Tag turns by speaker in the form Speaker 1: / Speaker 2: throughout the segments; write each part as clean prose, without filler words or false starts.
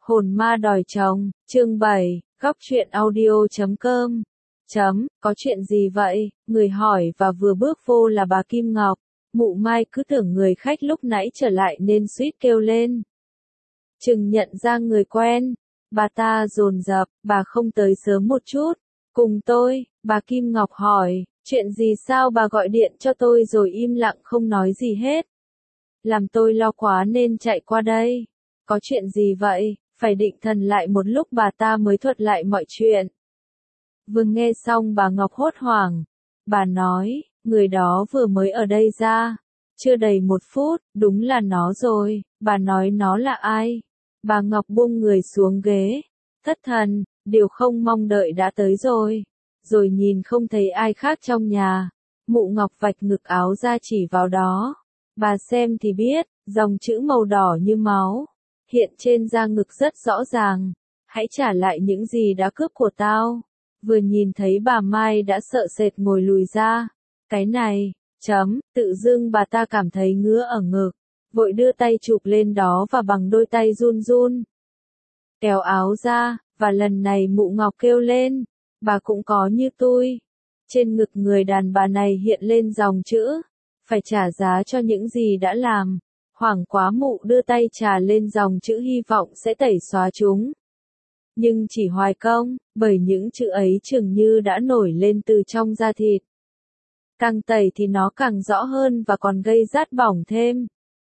Speaker 1: Hồn ma đòi chồng, chương 7, góc truyện audio.com. Có chuyện gì vậy? Người hỏi và vừa bước vô là bà Kim Ngọc. Mụ Mai cứ tưởng người khách lúc nãy trở lại nên suýt kêu lên. Chừng nhận ra người quen. Bà ta dồn dập, bà không tới sớm một chút. Cùng tôi, bà Kim Ngọc hỏi, chuyện gì sao bà gọi điện cho tôi rồi im lặng không nói gì hết. Làm tôi lo quá nên chạy qua đây. Có chuyện gì vậy? Phải định thần lại một lúc bà ta mới thuật lại mọi chuyện. Vừa nghe xong bà Ngọc hốt hoảng. Bà nói, người đó vừa mới ở đây ra. Chưa đầy 1 phút, đúng là nó rồi. Bà nói nó là ai? Bà Ngọc buông người xuống ghế. Thất thần, điều không mong đợi đã tới rồi. Rồi nhìn không thấy ai khác trong nhà. Mụ Ngọc vạch ngực áo ra chỉ vào đó. Bà xem thì biết, dòng chữ màu đỏ như máu. Hiện trên da ngực rất rõ ràng. Hãy trả lại những gì đã cướp của tao. Vừa nhìn thấy bà Mai đã sợ sệt ngồi lùi ra. Cái này, tự dưng bà ta cảm thấy ngứa ở ngực. Vội đưa tay chụp lên đó và bằng đôi tay run run. Kéo áo ra, và lần này mụ Ngọc kêu lên. Bà cũng có như tôi. Trên ngực người đàn bà này hiện lên dòng chữ. Phải trả giá cho những gì đã làm. Hoảng quá mụ đưa tay trà lên dòng chữ hy vọng sẽ tẩy xóa chúng. Nhưng chỉ hoài công, bởi những chữ ấy chừng như đã nổi lên từ trong da thịt. Càng tẩy thì nó càng rõ hơn và còn gây rát bỏng thêm.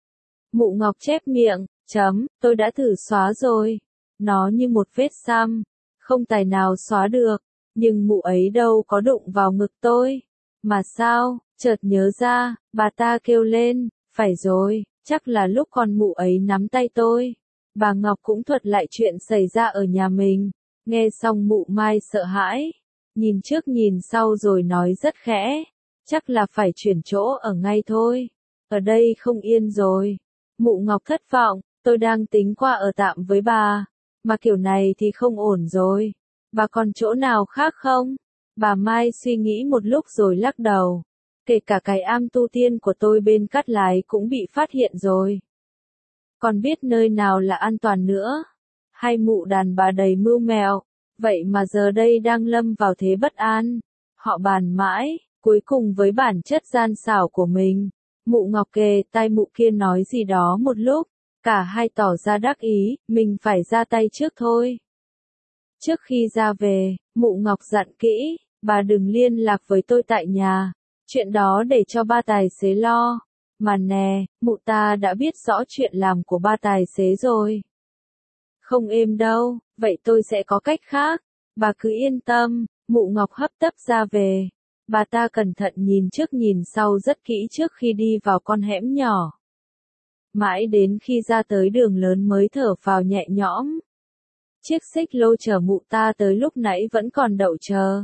Speaker 1: Mụ Ngọc chép miệng, tôi đã thử xóa rồi. Nó như một vết xăm, không tài nào xóa được. Nhưng mụ ấy đâu có đụng vào ngực tôi. Mà sao, chợt nhớ ra, bà ta kêu lên, phải rồi, chắc là lúc con mụ ấy nắm tay tôi. Bà Ngọc cũng thuật lại chuyện xảy ra ở nhà mình. Nghe xong mụ Mai sợ hãi. Nhìn trước nhìn sau rồi nói rất khẽ. Chắc là phải chuyển chỗ ở ngay thôi. Ở đây không yên rồi. Mụ Ngọc thất vọng. Tôi đang tính qua ở tạm với bà. Mà kiểu này thì không ổn rồi. Bà còn chỗ nào khác không? Bà Mai suy nghĩ một lúc rồi lắc đầu. Kể cả cái am tu tiên của tôi bên Cát Lái cũng bị phát hiện rồi. Còn biết nơi nào là an toàn nữa? Hai mụ đàn bà đầy mưu mẹo, vậy mà giờ đây đang lâm vào thế bất an. Họ bàn mãi, cuối cùng với bản chất gian xảo của mình. Mụ Ngọc kề tai mụ kia nói gì đó một lúc, cả hai tỏ ra đắc ý, mình phải ra tay trước thôi. Trước khi ra về, mụ Ngọc dặn kỹ, bà đừng liên lạc với tôi tại nhà, chuyện đó để cho ba tài xế lo. Mà nè, mụ ta đã biết rõ chuyện làm của ba tài xế rồi. Không êm đâu, vậy tôi sẽ có cách khác. Bà cứ yên tâm, mụ Ngọc hấp tấp ra về. Bà ta cẩn thận nhìn trước nhìn sau rất kỹ trước khi đi vào con hẻm nhỏ. Mãi đến khi ra tới đường lớn mới thở phào nhẹ nhõm. Chiếc xích lô chở mụ ta tới lúc nãy vẫn còn đậu chờ.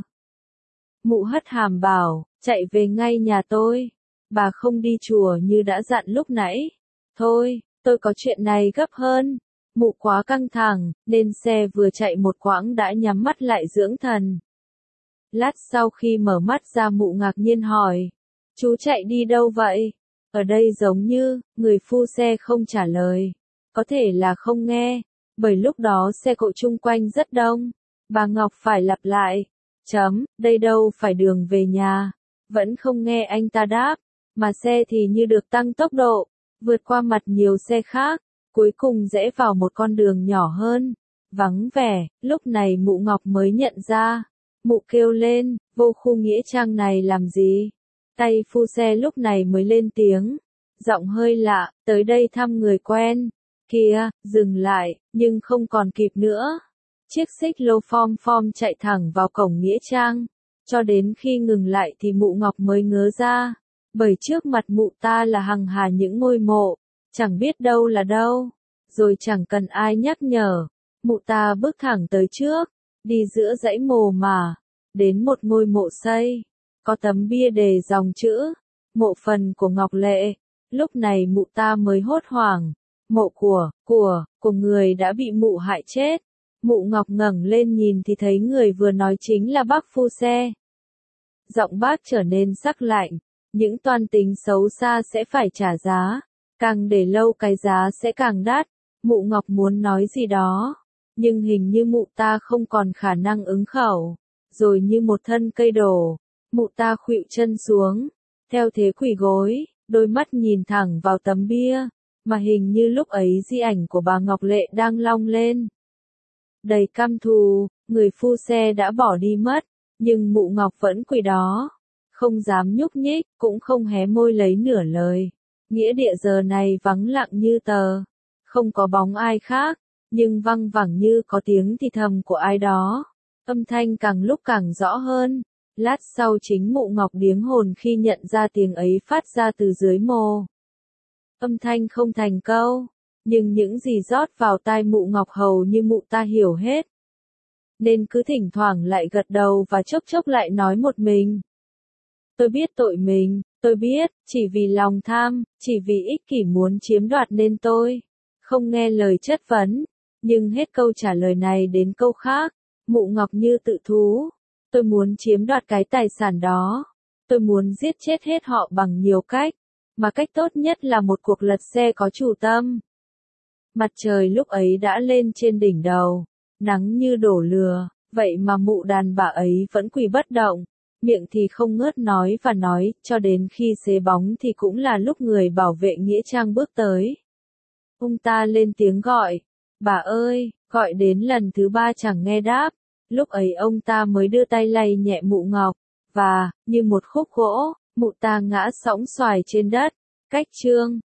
Speaker 1: Mụ hất hàm bảo, chạy về ngay nhà tôi. Bà không đi chùa như đã dặn lúc nãy. Thôi, tôi có chuyện này gấp hơn. Mụ quá căng thẳng, nên xe vừa chạy một quãng đã nhắm mắt lại dưỡng thần. Lát sau khi mở mắt ra mụ ngạc nhiên hỏi. Chú chạy đi đâu vậy? Ở đây giống như, người phu xe không trả lời. Có thể là không nghe, bởi lúc đó xe cộ chung quanh rất đông. Bà Ngọc phải lặp lại. Đây đâu phải đường về nhà. Vẫn không nghe anh ta đáp. Mà xe thì như được tăng tốc độ, vượt qua mặt nhiều xe khác, cuối cùng rẽ vào một con đường nhỏ hơn, vắng vẻ. Lúc này mụ Ngọc mới nhận ra. Mụ kêu lên, vô khu nghĩa trang này làm gì? Tay phu xe lúc này mới lên tiếng, giọng hơi lạ, tới đây thăm người quen. Kìa, dừng lại, nhưng không còn kịp nữa. Chiếc xích lô phom chạy thẳng vào cổng nghĩa trang. Cho đến khi ngừng lại thì mụ Ngọc mới ngớ ra. Bởi trước mặt mụ ta là hằng hà những ngôi mộ, chẳng biết đâu là đâu, rồi chẳng cần ai nhắc nhở. Mụ ta bước thẳng tới trước, đi giữa dãy mồ mà, đến một ngôi mộ xây, có tấm bia đề dòng chữ, mộ phần của Ngọc Lệ. Lúc này mụ ta mới hốt hoảng, mộ của người đã bị mụ hại chết. Mụ Ngọc ngẩng lên nhìn thì thấy người vừa nói chính là bác phu xe. Giọng bác trở nên sắc lạnh. Những toan tính xấu xa sẽ phải trả giá. Càng để lâu cái giá sẽ càng đắt. Mụ Ngọc muốn nói gì đó, nhưng hình như mụ ta không còn khả năng ứng khẩu, rồi như một thân cây đổ, mụ ta khuỵu chân xuống, theo thế quỳ gối, đôi mắt nhìn thẳng vào tấm bia, mà hình như lúc ấy di ảnh của bà Ngọc Lệ đang long lên. Đầy căm thù, người phu xe đã bỏ đi mất, nhưng mụ Ngọc vẫn quỳ đó, không dám nhúc nhích, cũng không hé môi lấy nửa lời. Nghĩa địa giờ này vắng lặng như tờ, không có bóng ai khác, nhưng văng vẳng như có tiếng thì thầm của ai đó. Âm thanh càng lúc càng rõ hơn. Lát sau chính mụ Ngọc điếng hồn khi nhận ra tiếng ấy phát ra từ dưới mồ. Âm thanh không thành câu, nhưng những gì rót vào tai mụ Ngọc hầu như mụ ta hiểu hết. Nên cứ thỉnh thoảng lại gật đầu và chốc chốc lại nói một mình. Tôi biết tội mình, tôi biết, chỉ vì lòng tham, chỉ vì ích kỷ muốn chiếm đoạt nên tôi không nghe lời chất vấn. Nhưng hết câu trả lời này đến câu khác, mụ Ngọc như tự thú. Tôi muốn chiếm đoạt cái tài sản đó. Tôi muốn giết chết hết họ bằng nhiều cách, mà cách tốt nhất là một cuộc lật xe có chủ tâm. Mặt trời lúc ấy đã lên trên đỉnh đầu, nắng như đổ lửa, vậy mà mụ đàn bà ấy vẫn quỳ bất động, miệng thì không ngớt nói và nói, cho đến khi xế bóng thì cũng là lúc người bảo vệ nghĩa trang bước tới. Ông ta lên tiếng gọi, bà ơi, gọi đến lần thứ 3 chẳng nghe đáp, lúc ấy ông ta mới đưa tay lay nhẹ mụ Ngọc, và, như một khúc gỗ, mụ ta ngã sõng xoài trên đất, cách chương.